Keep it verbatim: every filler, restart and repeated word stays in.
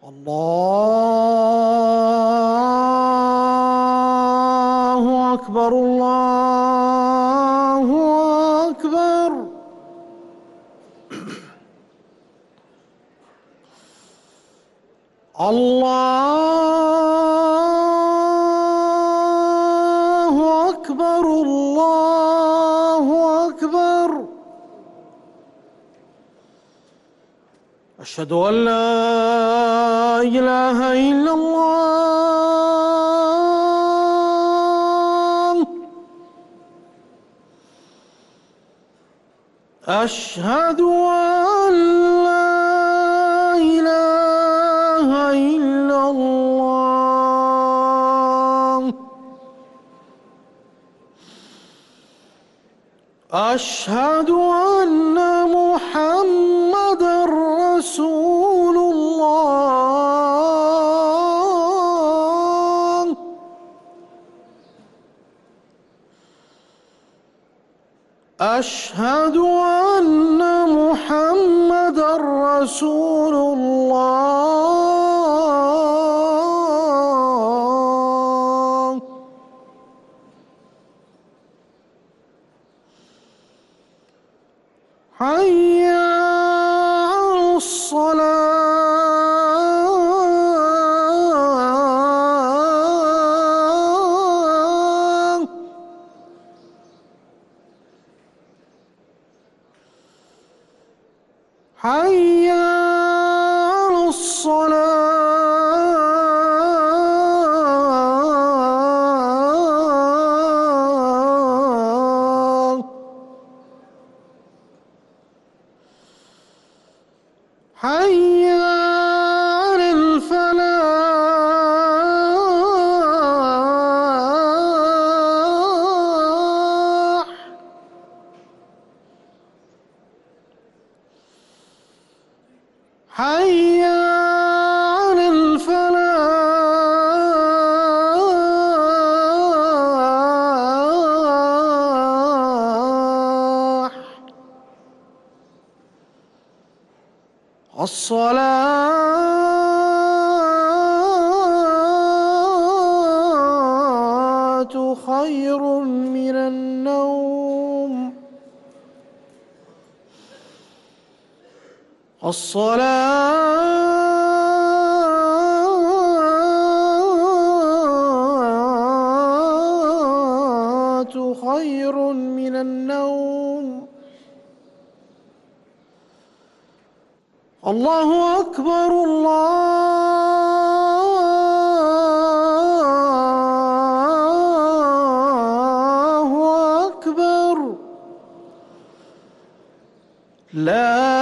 الله أكبر الله أكبر. الله أكبر الله أكبر. أشهد أن لا إله إلا الله. أشهد أن لا إله إلا الله. أشهد أن محمدًا رسول الله. أشهد أن محمدًا رسول الله. حي على الصلاة. حي على الصلاة. حي على الفلاح. حي على الفلاح. الصلاة خير من النوم. الصلاة خير من النوم. الله أكبر الله أكبر. لا